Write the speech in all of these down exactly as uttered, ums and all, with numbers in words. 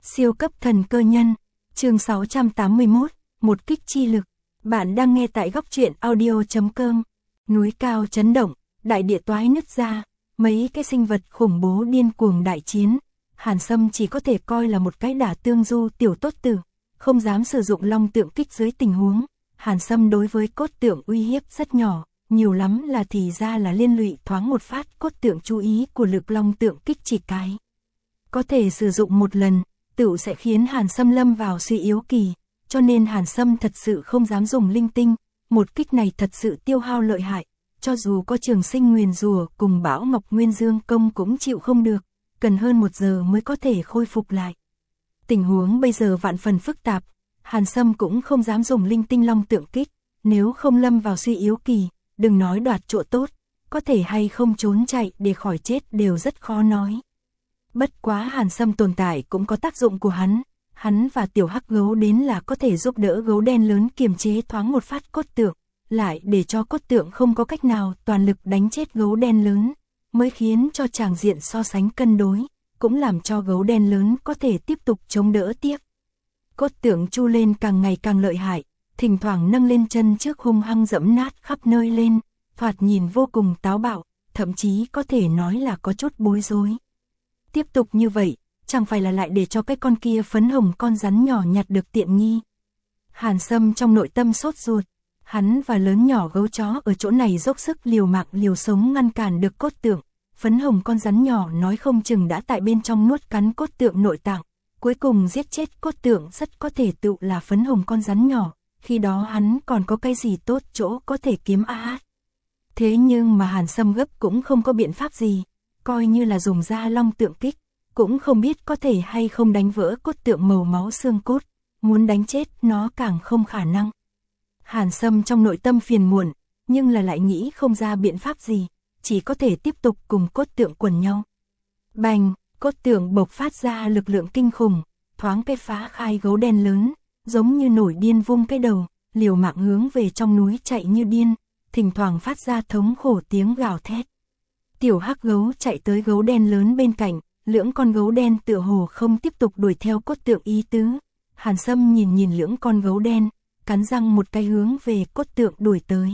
Siêu cấp thần cơ nhân, chương sáu trăm tám mươi mốt, một kích chi lực. Bạn đang nghe tại góc truyện audio chấm com. Núi cao chấn động, đại địa toái nứt ra, mấy cái sinh vật khủng bố điên cuồng đại chiến. Hàn Sâm chỉ có thể coi là một cái đả tương du tiểu tốt tử, không dám sử dụng long tượng kích dưới tình huống. Hàn Sâm đối với cốt tượng uy hiếp rất nhỏ, nhiều lắm là thì ra là liên lụy thoáng một phát cốt tượng chú ý của lực long tượng kích chỉ cái. Có thể sử dụng một lần, tựu sẽ khiến Hàn Sâm lâm vào suy yếu kỳ, cho nên Hàn Sâm thật sự không dám dùng linh tinh, một kích này thật sự tiêu hao lợi hại, cho dù có Trường Sinh nguyền rủa cùng Bão Ngọc Nguyên Dương công cũng chịu không được, cần hơn một giờ mới có thể khôi phục lại. Tình huống bây giờ vạn phần phức tạp, Hàn Sâm cũng không dám dùng linh tinh long tượng kích, nếu không lâm vào suy yếu kỳ, đừng nói đoạt chỗ tốt, có thể hay không trốn chạy để khỏi chết đều rất khó nói. Bất quá Hàn Sâm tồn tại cũng có tác dụng của hắn, hắn và tiểu hắc gấu đến là có thể giúp đỡ gấu đen lớn kiềm chế thoáng một phát cốt tượng, lại để cho cốt tượng không có cách nào toàn lực đánh chết gấu đen lớn, mới khiến cho tràng diện so sánh cân đối, cũng làm cho gấu đen lớn có thể tiếp tục chống đỡ tiếp. Cốt tượng chu lên càng ngày càng lợi hại, thỉnh thoảng nâng lên chân trước hung hăng dẫm nát khắp nơi lên, thoạt nhìn vô cùng táo bạo, thậm chí có thể nói là có chút bối rối. Tiếp tục như vậy, chẳng phải là lại để cho cái con kia phấn hồng con rắn nhỏ nhặt được tiện nghi. Hàn Sâm trong nội tâm sốt ruột, hắn và lớn nhỏ gấu chó ở chỗ này dốc sức liều mạng liều sống ngăn cản được cốt tượng, phấn hồng con rắn nhỏ nói không chừng đã tại bên trong nuốt cắn cốt tượng nội tạng, cuối cùng giết chết cốt tượng rất có thể tự là phấn hồng con rắn nhỏ, khi đó hắn còn có cái gì tốt chỗ có thể kiếm a à. Thế nhưng mà Hàn Sâm gấp cũng không có biện pháp gì, coi như là dùng ra long tượng kích, cũng không biết có thể hay không đánh vỡ cốt tượng màu máu xương cốt, muốn đánh chết nó càng không khả năng. Hàn Sâm trong nội tâm phiền muộn, nhưng là lại nghĩ không ra biện pháp gì, chỉ có thể tiếp tục cùng cốt tượng quần nhau. Bành, cốt tượng bộc phát ra lực lượng kinh khủng, thoáng cái phá khai gấu đen lớn, giống như nổi điên vung cái đầu, liều mạng hướng về trong núi chạy như điên, thỉnh thoảng phát ra thống khổ tiếng gào thét. Tiểu hắc gấu chạy tới gấu đen lớn bên cạnh, lưỡng con gấu đen tựa hồ không tiếp tục đuổi theo cốt tượng ý tứ. Hàn Sâm nhìn nhìn lưỡng con gấu đen, cắn răng một cái hướng về cốt tượng đuổi tới.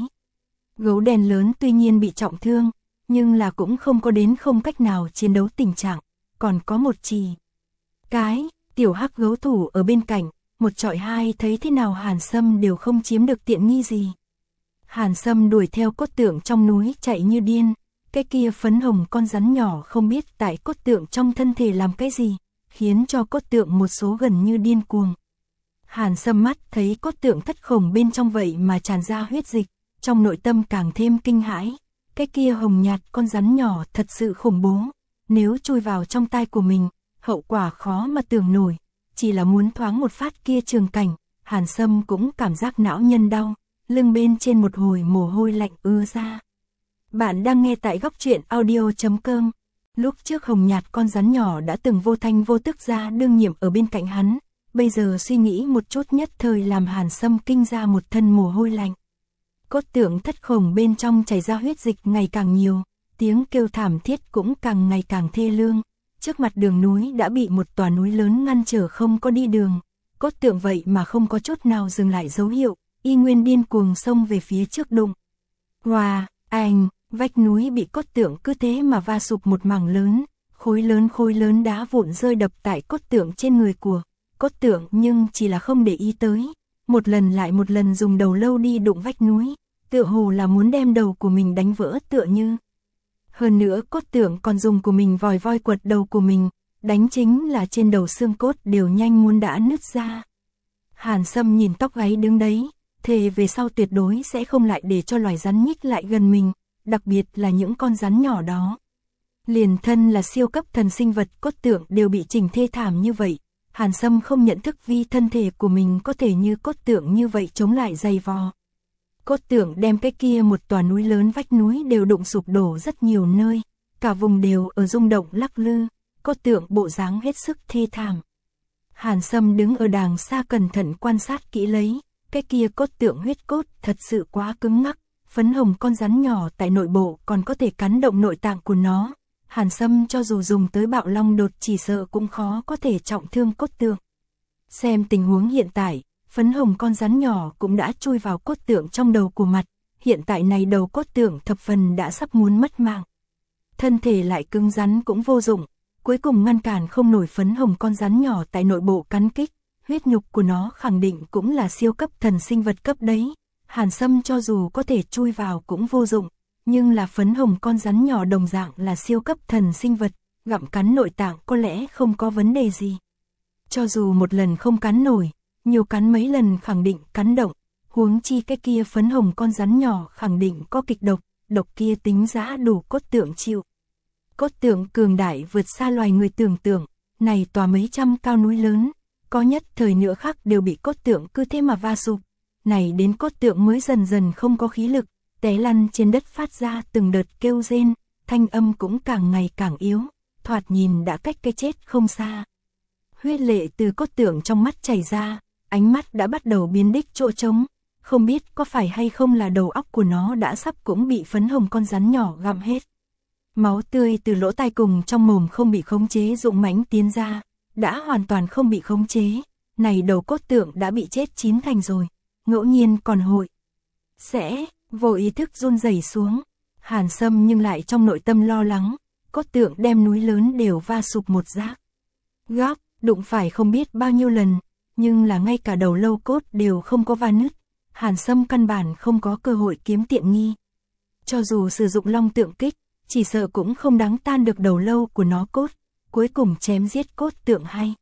Gấu đen lớn tuy nhiên bị trọng thương, nhưng là cũng không có đến không cách nào chiến đấu tình trạng, còn có một chì cái, tiểu hắc gấu thủ ở bên cạnh, một trọi hai thấy thế nào Hàn Sâm đều không chiếm được tiện nghi gì. Hàn Sâm đuổi theo cốt tượng trong núi chạy như điên, cái kia phấn hồng con rắn nhỏ không biết tại cốt tượng trong thân thể làm cái gì, khiến cho cốt tượng một số gần như điên cuồng. Hàn Sâm mắt thấy cốt tượng thất khổng bên trong vậy mà tràn ra huyết dịch, trong nội tâm càng thêm kinh hãi, cái kia hồng nhạt con rắn nhỏ thật sự khủng bố, nếu chui vào trong tai của mình, hậu quả khó mà tưởng nổi, chỉ là muốn thoáng một phát kia trường cảnh, Hàn Sâm cũng cảm giác não nhân đau, lưng bên trên một hồi mồ hôi lạnh ứa ra. Bạn đang nghe tại góc truyện audio chấm com. Lúc trước hồng nhạt con rắn nhỏ đã từng vô thanh vô tức ra đương nhiệm ở bên cạnh hắn, bây giờ suy nghĩ một chút nhất thời làm Hàn Sâm kinh ra một thân mồ hôi lạnh. Cốt tượng thất khổng bên trong chảy ra huyết dịch ngày càng nhiều, tiếng kêu thảm thiết cũng càng ngày càng thê lương. Trước mặt đường núi đã bị một tòa núi lớn ngăn trở không có đi đường, cốt tượng vậy mà không có chút nào dừng lại dấu hiệu, y nguyên điên cuồng xông về phía trước đụng. Hòa, anh, vách núi bị cốt tượng cứ thế mà va sụp một mảng lớn, khối lớn khối lớn đá vụn rơi đập tại cốt tượng trên người của cốt tượng, nhưng chỉ là không để ý tới, một lần lại một lần dùng đầu lâu đi đụng vách núi, tựa hồ là muốn đem đầu của mình đánh vỡ tựa như. Hơn nữa cốt tượng còn dùng của mình vòi voi quật đầu của mình, đánh chính là trên đầu xương cốt đều nhanh muốn đã nứt ra. Hàn Sâm nhìn tóc gáy đứng đấy, thề về sau tuyệt đối sẽ không lại để cho loài rắn nhích lại gần mình, đặc biệt là những con rắn nhỏ đó. Liền thân là siêu cấp thần sinh vật cốt tượng đều bị chỉnh thê thảm như vậy, Hàn Sâm không nhận thức vi thân thể của mình có thể như cốt tượng như vậy chống lại dày vò. Cốt tượng đem cái kia một tòa núi lớn vách núi đều đụng sụp đổ rất nhiều nơi, cả vùng đều ở rung động lắc lư, cốt tượng bộ dáng hết sức thê thảm. Hàn Sâm đứng ở đàng xa cẩn thận quan sát kỹ lấy, cái kia cốt tượng huyết cốt thật sự quá cứng ngắc, phấn hồng con rắn nhỏ tại nội bộ còn có thể cắn động nội tạng của nó, Hàn Sâm cho dù dùng tới bạo long đột chỉ sợ cũng khó có thể trọng thương cốt tượng. Xem tình huống hiện tại, phấn hồng con rắn nhỏ cũng đã chui vào cốt tượng trong đầu của mặt, hiện tại này đầu cốt tượng thập phần đã sắp muốn mất mạng. Thân thể lại cứng rắn cũng vô dụng, cuối cùng ngăn cản không nổi phấn hồng con rắn nhỏ tại nội bộ cắn kích, huyết nhục của nó khẳng định cũng là siêu cấp thần sinh vật cấp đấy. Hàn Sâm cho dù có thể chui vào cũng vô dụng, nhưng là phấn hồng con rắn nhỏ đồng dạng là siêu cấp thần sinh vật, gặm cắn nội tạng có lẽ không có vấn đề gì. Cho dù một lần không cắn nổi, nhiều cắn mấy lần khẳng định cắn động, huống chi cái kia phấn hồng con rắn nhỏ khẳng định có kịch độc, độc kia tính giá đủ cốt tượng chịu. Cốt tượng cường đại vượt xa loài người tưởng tượng, này tòa mấy trăm cao núi lớn, có nhất thời nửa khắc đều bị cốt tượng cứ thế mà va sụp. Này đến cốt tượng mới dần dần không có khí lực, té lăn trên đất phát ra từng đợt kêu rên, thanh âm cũng càng ngày càng yếu, thoạt nhìn đã cách cái chết không xa. Huyết lệ từ cốt tượng trong mắt chảy ra, ánh mắt đã bắt đầu biến đích chỗ trống, không biết có phải hay không là đầu óc của nó đã sắp cũng bị phấn hồng con rắn nhỏ gặm hết. Máu tươi từ lỗ tai cùng trong mồm không bị khống chế dũng mãnh tiến ra, đã hoàn toàn không bị khống chế, này đầu cốt tượng đã bị chết chín thành rồi, ngẫu nhiên còn hội. Sẽ, vô ý thức run rẩy xuống, Hàn Sâm nhưng lại trong nội tâm lo lắng, cốt tượng đem núi lớn đều va sụp một giác. Góc, đụng phải không biết bao nhiêu lần, nhưng là ngay cả đầu lâu cốt đều không có va nứt, Hàn Sâm căn bản không có cơ hội kiếm tiện nghi. Cho dù sử dụng long tượng kích, chỉ sợ cũng không đáng tan được đầu lâu của nó cốt, cuối cùng chém giết cốt tượng hay.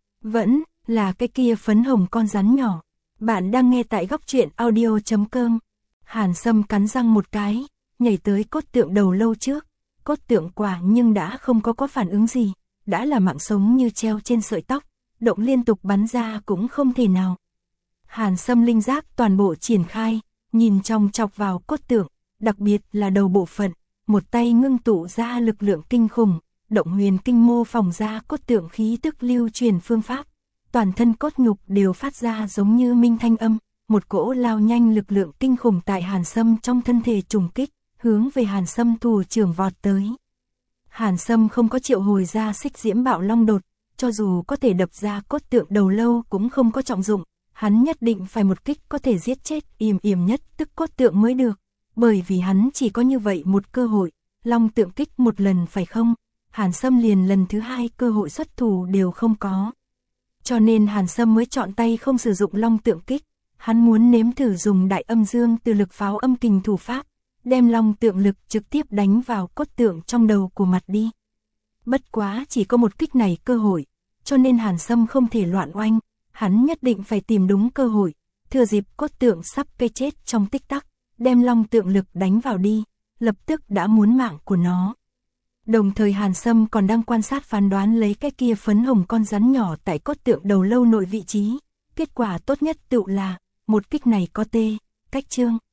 Vẫn là cái kia phấn hồng con rắn nhỏ. Bạn đang nghe tại góc truyện audio chấm com. Hàn Sâm cắn răng một cái, nhảy tới cốt tượng đầu lâu trước. Cốt tượng quả nhưng đã không có có phản ứng gì, đã là mạng sống như treo trên sợi tóc, động liên tục bắn ra cũng không thể nào. Hàn Sâm linh giác toàn bộ triển khai, nhìn trong chọc vào cốt tượng, đặc biệt là đầu bộ phận, một tay ngưng tụ ra lực lượng kinh khủng, động huyền kinh mô phỏng ra cốt tượng khí tức lưu truyền phương pháp. Toàn thân cốt nhục đều phát ra giống như minh thanh âm, một cỗ lao nhanh lực lượng kinh khủng tại Hàn Sâm trong thân thể trùng kích, hướng về Hàn Sâm thủ trưởng vọt tới. Hàn Sâm không có triệu hồi ra xích diễm bạo long đột, cho dù có thể đập ra cốt tượng đầu lâu cũng không có trọng dụng, hắn nhất định phải một kích có thể giết chết yểm yểm nhất tức cốt tượng mới được, bởi vì hắn chỉ có như vậy một cơ hội, long tượng kích một lần phải không, Hàn Sâm liền lần thứ hai cơ hội xuất thủ đều không có. Cho nên Hàn Sâm mới chọn tay không sử dụng long tượng kích, hắn muốn nếm thử dùng đại âm dương từ lực pháo âm kình thủ pháp, đem long tượng lực trực tiếp đánh vào cốt tượng trong đầu của mặt đi. Bất quá chỉ có một kích này cơ hội, cho nên Hàn Sâm không thể loạn oanh, hắn nhất định phải tìm đúng cơ hội, thừa dịp cốt tượng sắp cây chết trong tích tắc, đem long tượng lực đánh vào đi, lập tức đã muốn mạng của nó. Đồng thời Hàn Sâm còn đang quan sát phán đoán lấy cái kia phấn hồng con rắn nhỏ tại cốt tượng đầu lâu nội vị trí, kết quả tốt nhất tự là, một kích này có tê, cách chương.